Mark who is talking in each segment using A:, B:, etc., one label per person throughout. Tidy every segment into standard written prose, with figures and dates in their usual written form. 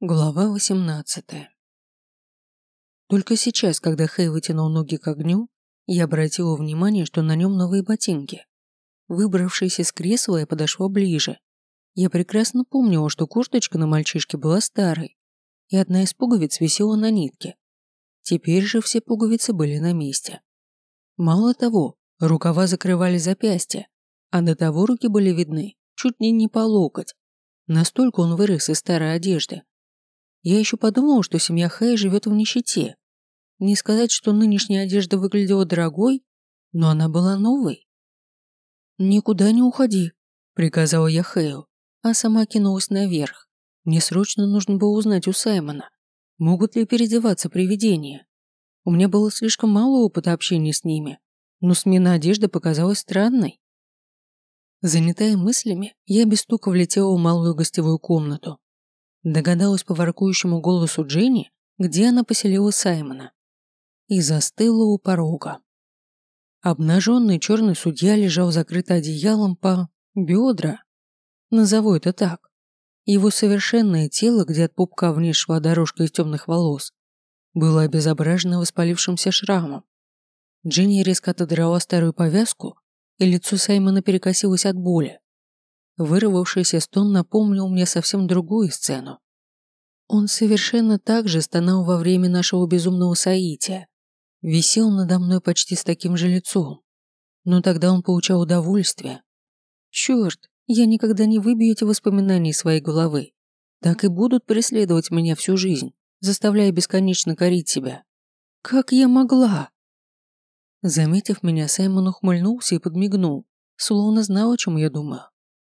A: Глава 18. Только сейчас, когда Хэй вытянул ноги к огню, я обратила внимание, что на нем новые ботинки. Выбравшись из кресла, я подошла ближе. Я прекрасно помнила, что курточка на мальчишке была старой, и одна из пуговиц висела на нитке. Теперь же все пуговицы были на месте. Мало того, рукава закрывали запястья, а до того руки были видны чуть ли не по локоть. Настолько он вырос из старой одежды. Я еще подумала, что семья Хэя живет в нищете. Не сказать, что нынешняя одежда выглядела дорогой, но она была новой. «Никуда не уходи», – приказала я Хэю, а сама кинулась наверх. Мне срочно нужно было узнать у Саймона, могут ли переодеваться привидения. У меня было слишком мало опыта общения с ними, но смена одежды показалась странной. Занятая мыслями, я без стука влетела в малую гостевую комнату. Догадалась по воркующему голосу Дженни, где она поселила Саймона, и застыла у порога. Обнаженный черный судья лежал закрытый одеялом по бедра. Назову это так. Его совершенное тело, где от пупка вниз шла дорожка из темных волос, было обезображено воспалившимся шрамом. Дженни резко отодрала старую повязку, и лицо Саймона перекосилось от боли. Вырвавшийся стон напомнил мне совсем другую сцену. Он совершенно так же стонал во время нашего безумного соития. Висел надо мной почти с таким же лицом. Но тогда он получал удовольствие. Черт, я никогда не выбью эти воспоминания из своей головы. Так и будут преследовать меня всю жизнь, заставляя бесконечно корить себя. Как я могла? Заметив меня, Саймон ухмыльнулся и подмигнул, словно знал, о чем я думаю.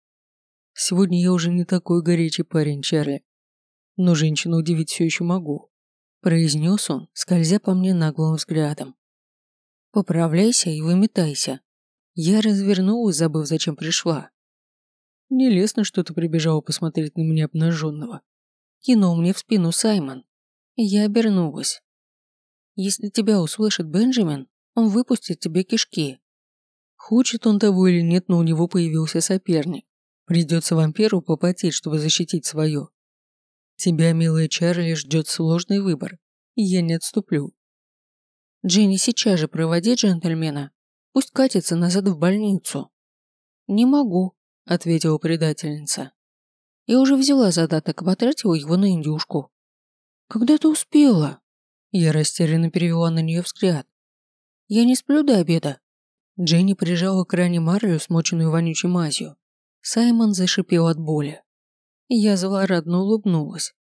A: Сегодня я уже не такой горячий парень, Чарли. Но женщину удивить все еще могу, произнес он, скользя по мне наглым взглядом. Поправляйся и выметайся. Я развернулась, забыв, зачем пришла. Нелестно, что ты прибежала посмотреть на меня обнаженного. Кинул мне в спину Саймон. Я обернулась. Если тебя услышит Бенджамин, он выпустит тебе кишки. Хочет он того или нет, но у него появился соперник. Придется вампиру попотеть, чтобы защитить свое. Тебя, милая Чарли, ждет сложный выбор, и я не отступлю. Дженни, сейчас же проводи джентльмена. Пусть катится назад в больницу. Не могу, ответила предательница. Я уже взяла задаток и потратила его на индюшку. Когда ты успела? Я растерянно перевела на нее взгляд. Я не сплю до обеда. Дженни прижала к ране марлю, смоченную вонючей мазью. Саймон зашипел от боли. Я злорадно улыбнулась.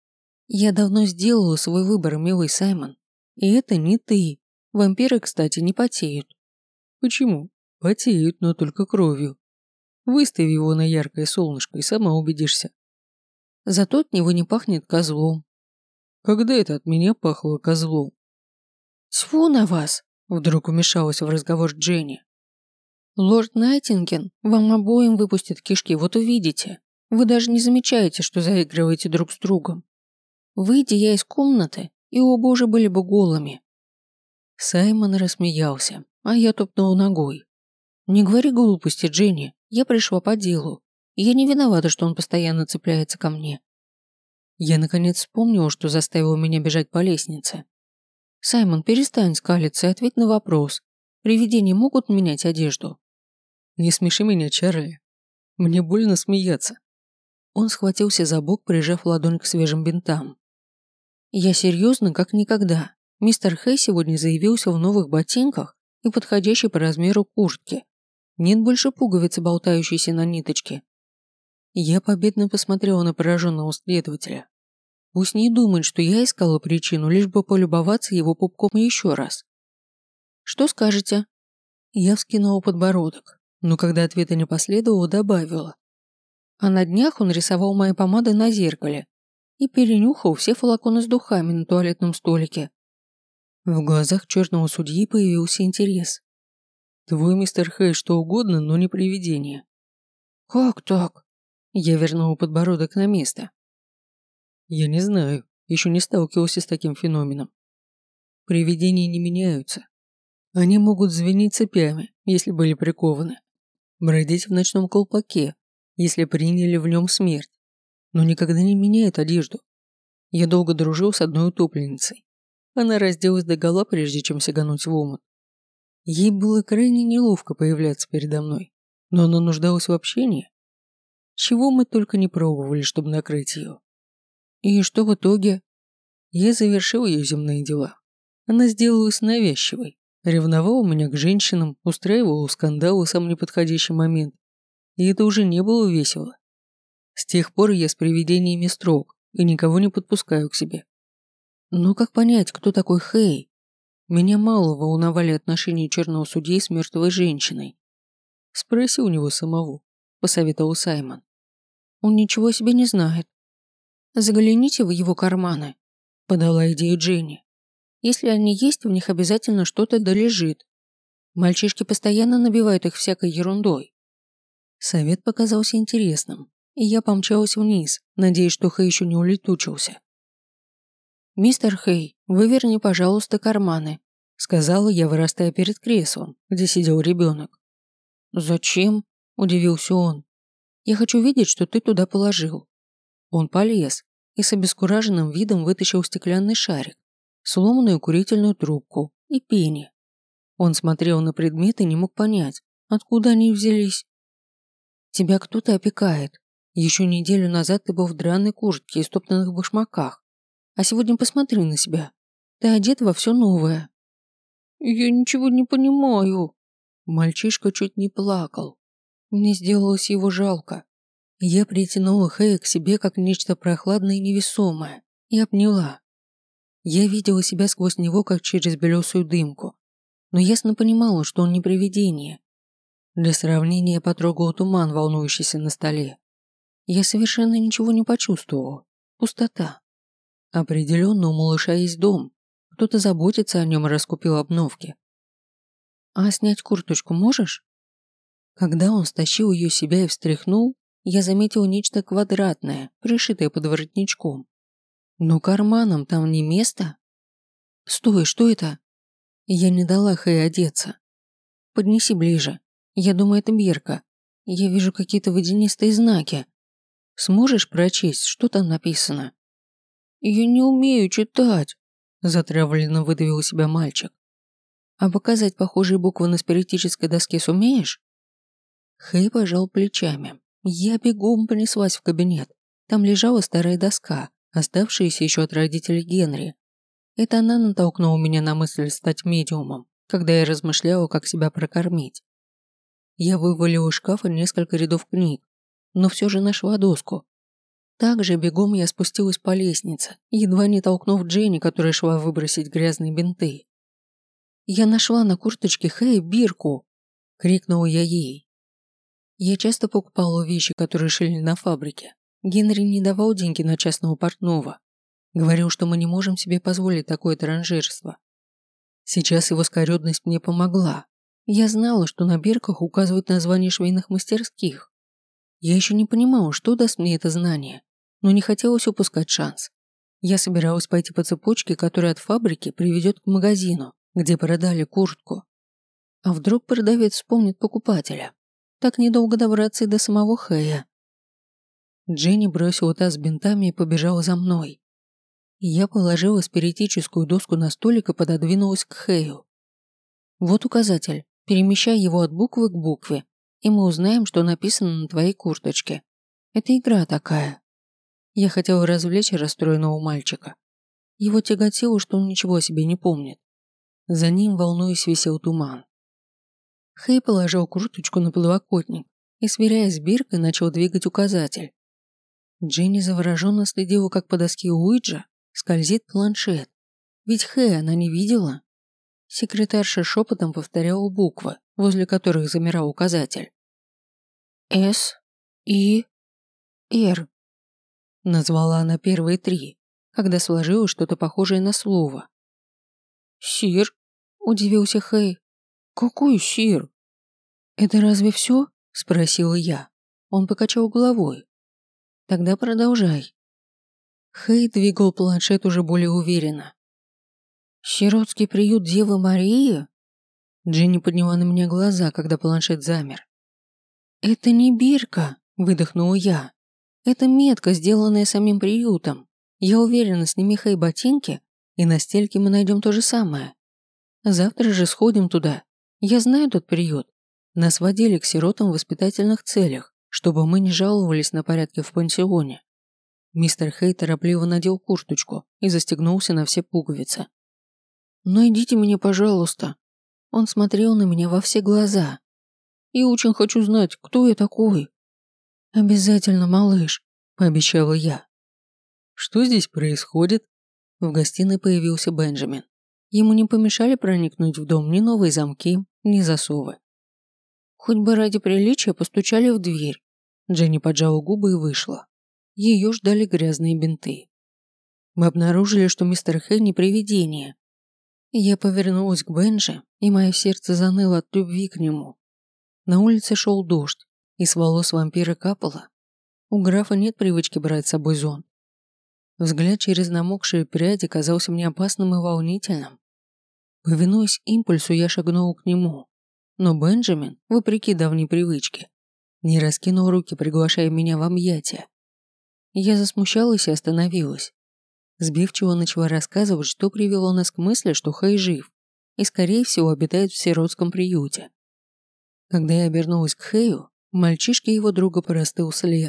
A: Я давно сделала свой выбор, милый Саймон. И это не ты. Вампиры, кстати, не потеют. Почему? Потеют, но только кровью. Выстави его на яркое солнышко и сама убедишься. Зато от него не пахнет козлом. Когда это от меня пахло козлом? Тьфу на вас! Вдруг вмешалась в разговор Дженни. Лорд Найтинген вам обоим выпустит кишки, вот увидите. Вы даже не замечаете, что заигрываете друг с другом. Выйдя я из комнаты, и оба уже были бы голыми. Саймон рассмеялся, а я топнул ногой. Не говори глупости, Дженни, я пришла по делу. Я не виновата, что он постоянно цепляется ко мне. Я наконец вспомнила, что заставило меня бежать по лестнице. Саймон, перестань скалиться и ответь на вопрос. Привидения могут менять одежду? Не смеши меня, Чарли. Мне больно смеяться. Он схватился за бок, прижав ладонь к свежим бинтам. Я серьезно, как никогда. Мистер Хэй сегодня заявился в новых ботинках и подходящей по размеру куртке. Нет больше пуговицы, болтающейся на ниточке. Я победно посмотрела на пораженного следователя. Пусть не думает, что я искала причину, лишь бы полюбоваться его пупком еще раз. Что скажете? Я вскинула подбородок, но когда ответа не последовало, добавила. А на днях он рисовал мои помады на зеркале и перенюхал все флаконы с духами на туалетном столике. В глазах черного судьи появился интерес. Твой мистер Хэй что угодно, но не привидение. Как так? Я вернула подбородок на место. Я не знаю, еще не сталкивался с таким феноменом. Привидения не меняются. Они могут звенеть цепями, если были прикованы. Бродить в ночном колпаке, если приняли в нем смерть. Но никогда не меняют одежду. Я долго дружил с одной утопленницей. Она разделась догола, прежде чем сигануть в омут. Ей было крайне неловко появляться передо мной, но она нуждалась в общении. Чего мы только не пробовали, чтобы накрыть ее. И что в итоге? Я завершил ее земные дела. Она сделалась навязчивой, ревновала меня к женщинам, устраивала скандалы в самый неподходящий момент. И это уже не было весело. С тех пор я с привидениями строг и никого не подпускаю к себе. Но как понять, кто такой Хэй? Меня мало волновали отношения черного судьи с мертвой женщиной. Спроси у него самого, посоветовал Саймон. Он ничего о себе не знает. Загляните в его карманы, подала идею Дженни. Если они есть, в них обязательно что-то долежит. Мальчишки постоянно набивают их всякой ерундой. Совет показался интересным, и я помчалась вниз, надеясь, что Хэй еще не улетучился. «Мистер Хэй, выверни, пожалуйста, карманы», сказала я, вырастая перед креслом, где сидел ребенок. «Зачем?» – удивился он. «Я хочу видеть, что ты туда положил». Он полез и с обескураженным видом вытащил стеклянный шарик, сломанную курительную трубку и пени. Он смотрел на предметы и не мог понять, откуда они взялись. «Тебя кто-то опекает. Еще неделю назад ты был в драной куртке и стоптанных башмаках. А сегодня посмотри на себя. Ты одет во все новое». «Я ничего не понимаю». Мальчишка чуть не плакал. Мне сделалось его жалко. Я притянула Хэя к себе как нечто прохладное и невесомое и обняла. Я видела себя сквозь него, как через белесую дымку, но ясно понимала, что он не привидение. Для сравнения я потрогала туман, волнующийся на столе. Я совершенно ничего не почувствовала. Пустота. Определенно у малыша есть дом. Кто-то заботится о нем и раскупил обновки. «А снять курточку можешь?» Когда он стащил ее с себя и встряхнул, я заметил нечто квадратное, пришитое под воротничком. Но карманам там не место. «Стой, что это?» Я не дала Хэй одеться. «Поднеси ближе. Я думаю, это бирка. Я вижу какие-то водянистые знаки. Сможешь прочесть, что там написано?» «Я не умею читать», – затравленно выдавил из себя мальчик. «А показать похожие буквы на спиритической доске сумеешь?» Хэй пожал плечами. Я бегом понеслась в кабинет. Там лежала старая доска, оставшаяся еще от родителей Генри. Это она натолкнула меня на мысль стать медиумом, когда я размышляла, как себя прокормить. Я вывалила из шкафа несколько рядов книг, но все же нашла доску. Также бегом я спустилась по лестнице, едва не толкнув Дженни, которая шла выбросить грязные бинты. «Я нашла на курточке Хэя бирку!» – крикнула я ей. Я часто покупала вещи, которые шили на фабрике. Генри не давал деньги на частного портного. Говорил, что мы не можем себе позволить такое транжирство. Сейчас его скаредность мне помогла. Я знала, что на бирках указывают названия швейных мастерских. Я еще не понимала, что даст мне это знание, но не хотелось упускать шанс. Я собиралась пойти по цепочке, которая от фабрики приведет к магазину, где продали куртку. А вдруг продавец вспомнит покупателя? Так недолго добраться и до самого Хэя. Дженни бросила таз с бинтами и побежала за мной. Я положила спиритическую доску на столик и пододвинулась к Хэю. «Вот указатель. Перемещай его от буквы к букве, и мы узнаем, что написано на твоей курточке. Это игра такая». Я хотела развлечь расстроенного мальчика. Его тяготило, что он ничего о себе не помнит. За ним, волнуясь, висел туман. Хэй положил курточку на подлокотник и, сверяясь с биркой, начал двигать указатель. Дженни завороженно следила, как по доске Уиджа скользит планшет. Ведь Хэя она не видела. Секретарша шепотом повторяла буквы, возле которых замирал указатель. «С, И, Р», назвала она первые три, когда сложила что-то похожее на слово. «Сир?» – удивился Хэй. «Какой сир?» «Это разве все?» – спросила я. Он покачал головой. «Тогда продолжай». Хэй двигал планшет уже более уверенно. «Сиротский приют Девы Марии?» Дженни подняла на меня глаза, когда планшет замер. «Это не бирка», – выдохнула я. «Это метка, сделанная самим приютом. Я уверена, сними Хэй ботинки, и на стельке мы найдем то же самое. Завтра же сходим туда. Я знаю тот приют. Нас водили к сиротам в воспитательных целях, чтобы мы не жаловались на порядки в пансионе. Мистер Хэй торопливо надел курточку и застегнулся на все пуговицы. «Найдите меня, пожалуйста». Он смотрел на меня во все глаза. «Я очень хочу знать, кто я такой». «Обязательно, малыш», – пообещала я. «Что здесь происходит?» В гостиной появился Бенджамин. Ему не помешали проникнуть в дом ни новые замки, ни засовы. Хоть бы ради приличия постучали в дверь. Дженни поджала губы и вышла. Ее ждали грязные бинты. Мы обнаружили, что мистер Хэй не привидение. Я повернулась к Бенджи, и мое сердце заныло от любви к нему. На улице шел дождь, и с волос вампира капало. У графа нет привычки брать с собой зонт. Взгляд через намокшие пряди казался мне опасным и волнительным. Повинуясь импульсу, я шагнул к нему. Но Бенджамин, вопреки давней привычке, не раскинул руки, приглашая меня в объятия. Я засмущалась и остановилась. Сбивчиво начала рассказывать, что привело нас к мысли, что Хэй жив и, скорее всего, обитает в сиротском приюте. Когда я обернулась к Хэю, мальчишке его друга простыл след.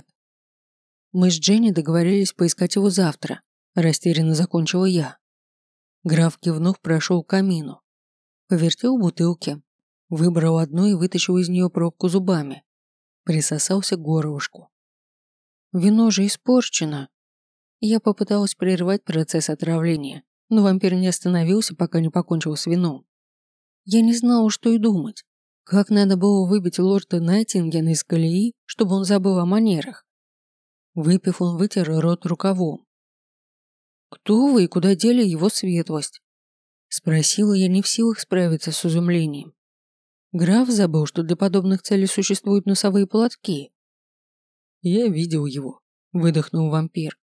A: Мы с Дженни договорились поискать его завтра, растерянно закончила я. Граф, кивнув, прошел к камину. Повертел бутылки, выбрал одну и вытащил из нее пробку зубами. Присосался к горлышку. Вино же испорчено. Я попыталась прервать процесс отравления, но вампир не остановился, пока не покончил с вином. Я не знала, что и думать. Как надо было выбить лорда Найтингена из колеи, чтобы он забыл о манерах. Выпив, он вытер рот рукавом. «Кто вы и куда дели его светлость?» Спросила я, не в силах справиться с изумлением. Граф забыл, что для подобных целей существуют носовые платки. «Я видел его», – выдохнул вампир.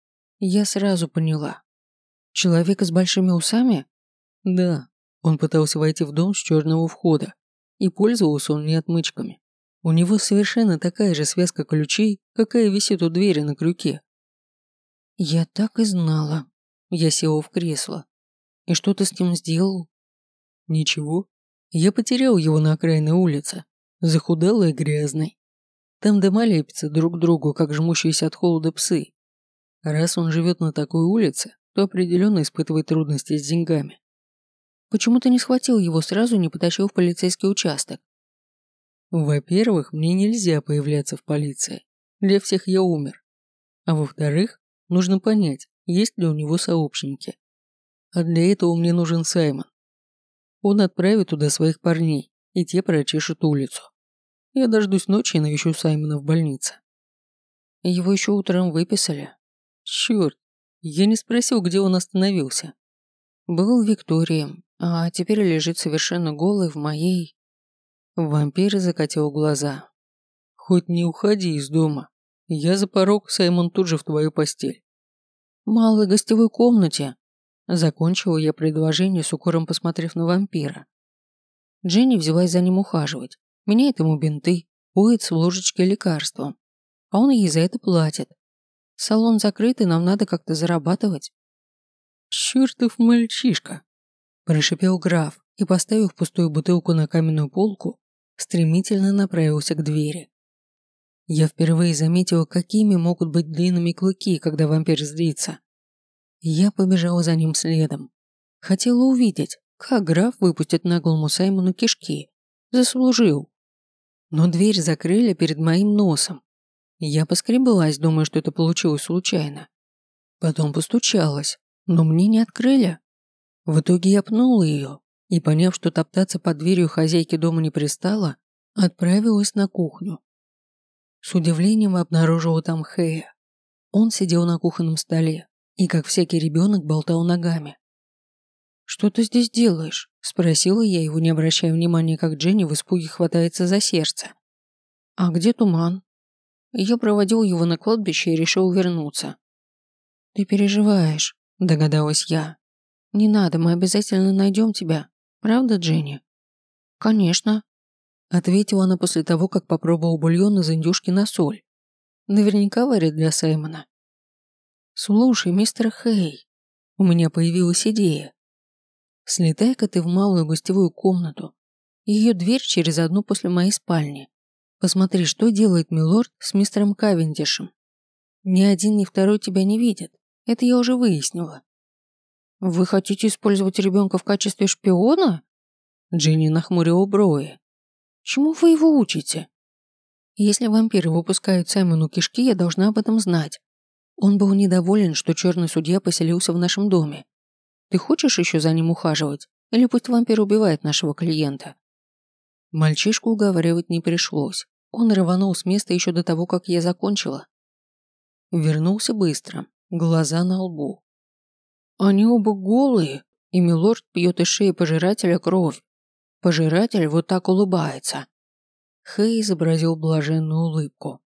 A: Я сразу поняла. Человека с большими усами? Да, он пытался войти в дом с черного входа, и пользовался он не отмычками. У него совершенно такая же связка ключей, какая висит у двери на крюке. Я так и знала. Я села в кресло. И что ты с ним сделал? Ничего. Я потерял его на окраинной улице, захудалый и грязный. Там дома лепятся друг к другу, как жмущиеся от холода псы. Раз он живет на такой улице, то определенно испытывает трудности с деньгами. Почему ты не схватил его сразу, не потащил в полицейский участок? Во-первых, мне нельзя появляться в полиции. Для всех я умер. А во-вторых, нужно понять, есть ли у него сообщники. А для этого мне нужен Саймон. Он отправит туда своих парней, и те прочешут улицу. Я дождусь ночи и навещу Саймона в больнице. Его еще утром выписали. Черт, я не спросил, где он остановился. Был в Виктории, а теперь лежит совершенно голый в моей... Вампир закатил глаза. Хоть не уходи из дома. Я за порог, Саймон тут же в твою постель. В малой гостевой комнате. Закончила я предложение, с укором посмотрев на вампира. Дженни взялась за ним ухаживать. Меняет ему бинты, поет с ложечки лекарством. А он ей за это платит. Салон закрыт, и нам надо как-то зарабатывать. «Чертов мальчишка!» – прошипел граф и, поставив пустую бутылку на каменную полку, стремительно направился к двери. Я впервые заметила, какими могут быть длинными клыки, когда вампир злится. Я побежала за ним следом. Хотела увидеть, как граф выпустит наглому Саймону кишки. Заслужил. Но дверь закрыли перед моим носом. Я поскреблась, думая, что это получилось случайно. Потом постучалась, но мне не открыли. В итоге я пнула ее и, поняв, что топтаться под дверью хозяйки дома не пристало, отправилась на кухню. С удивлением обнаружила там Хэя. Он сидел на кухонном столе и, как всякий ребенок, болтал ногами. «Что ты здесь делаешь?» – спросила я его, не обращая внимания, как Дженни в испуге хватается за сердце. «А где Туман?» Я проводил его на кладбище и решил вернуться. «Ты переживаешь», – догадалась я. «Не надо, мы обязательно найдем тебя. Правда, Дженни?» «Конечно», – ответила она после того, как попробовал бульон из индюшки на соль. Наверняка варит для Саймона. Слушай, мистер Хей, у меня появилась идея. Слетай-ка ты в малую гостевую комнату. Ее дверь через одну после моей спальни. Посмотри, что делает милорд с мистером Кавендишем. Ни один, ни второй тебя не видят. Это я уже выяснила. Вы хотите использовать ребенка в качестве шпиона? Джинни нахмурила брови. Чему вы его учите? Если вампиры выпускают Саймону кишки, я должна об этом знать. Он был недоволен, что черный судья поселился в нашем доме. Ты хочешь еще за ним ухаживать? Или пусть вампир убивает нашего клиента? Мальчишку уговаривать не пришлось. Он рванул с места еще до того, как я закончила. Вернулся быстро, глаза на лбу. Они оба голые, и милорд пьет из шеи пожирателя кровь. Пожиратель вот так улыбается. Хэй изобразил блаженную улыбку.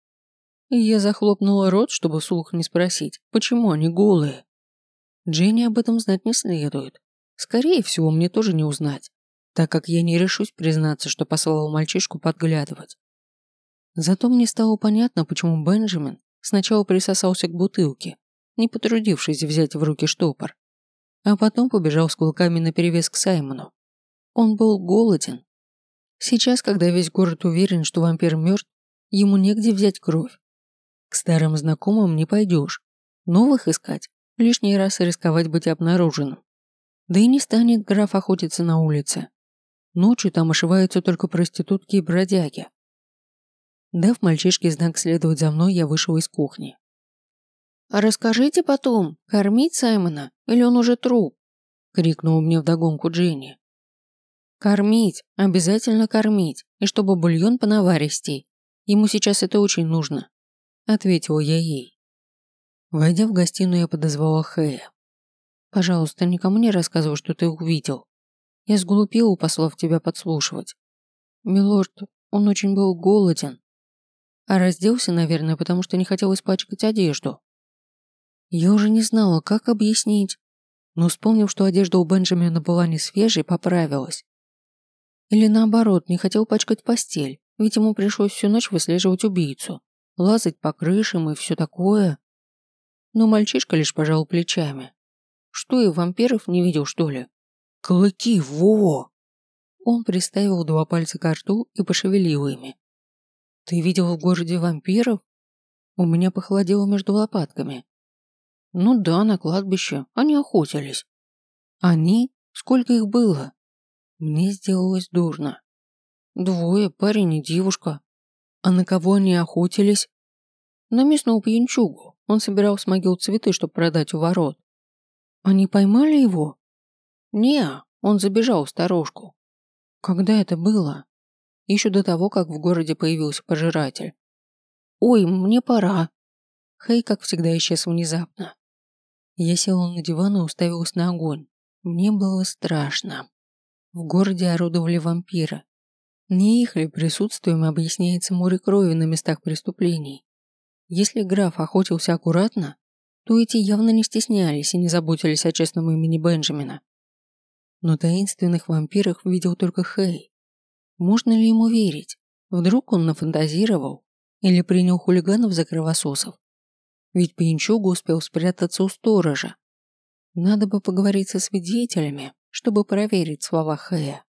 A: Я захлопнула рот, чтобы вслух не спросить, почему они голые. Дженни об этом знать не следует. Скорее всего, мне тоже не узнать, так как я не решусь признаться, что послал мальчишку подглядывать. Зато мне стало понятно, почему Бенджамин сначала присосался к бутылке, не потрудившись взять в руки штопор, а потом побежал с кулаками наперевес к Саймону. Он был голоден. Сейчас, когда весь город уверен, что вампир мертв, ему негде взять кровь. К старым знакомым не пойдешь, новых искать, лишний раз рисковать быть обнаруженным. Да и не станет граф охотиться на улице. Ночью там ошиваются только проститутки и бродяги. Дав мальчишке знак следовать за мной, я вышел из кухни. «А расскажите потом, кормить Саймона или он уже труп?» — крикнула мне вдогонку Дженни. «Кормить, обязательно кормить, и чтобы бульон понаваристей. Ему сейчас это очень нужно», — ответила я ей. Войдя в гостиную, я подозвала Хэя. «Пожалуйста, никому не рассказывай, что ты увидел. Я сглупила, послав тебя подслушивать. Милорд, он очень был голоден. А разделся, наверное, потому что не хотел испачкать одежду». Я уже не знала, как объяснить, но вспомнив, что одежда у Бенджамина была не свежей, поправилась. Или наоборот, не хотел пачкать постель, ведь ему пришлось всю ночь выслеживать убийцу, лазать по крышам и все такое. Но мальчишка лишь пожал плечами. Что, и вампиров не видел, что ли? Клыки, во! Он приставил 2 пальца к рту и пошевелил ими. Ты видел в городе вампиров? У меня похолодело между лопатками. Ну да, на кладбище. Они охотились. Они? Сколько их было? Мне сделалось дурно. 2, парень и девушка. А на кого они охотились? На местного пьянчугу. Он собирал с могил цветы, чтобы продать у ворот. Они поймали его? Не, он забежал в сторожку. Когда это было? Еще до того, как в городе появился пожиратель. Ой, мне пора. Хэй, как всегда, исчез внезапно. Я села на диван и уставилась на огонь. Мне было страшно. В городе орудовали вампиры. Не их ли присутствием объясняется море крови на местах преступлений? Если граф охотился аккуратно, то эти явно не стеснялись и не заботились о честном имени Бенджамина. Но таинственных вампиров видел только Хэй. Можно ли ему верить? Вдруг он нафантазировал или принял хулиганов за кровососов? Ведь пьянчуга успел спрятаться у сторожа. Надо бы поговорить со свидетелями, чтобы проверить слова Хэя.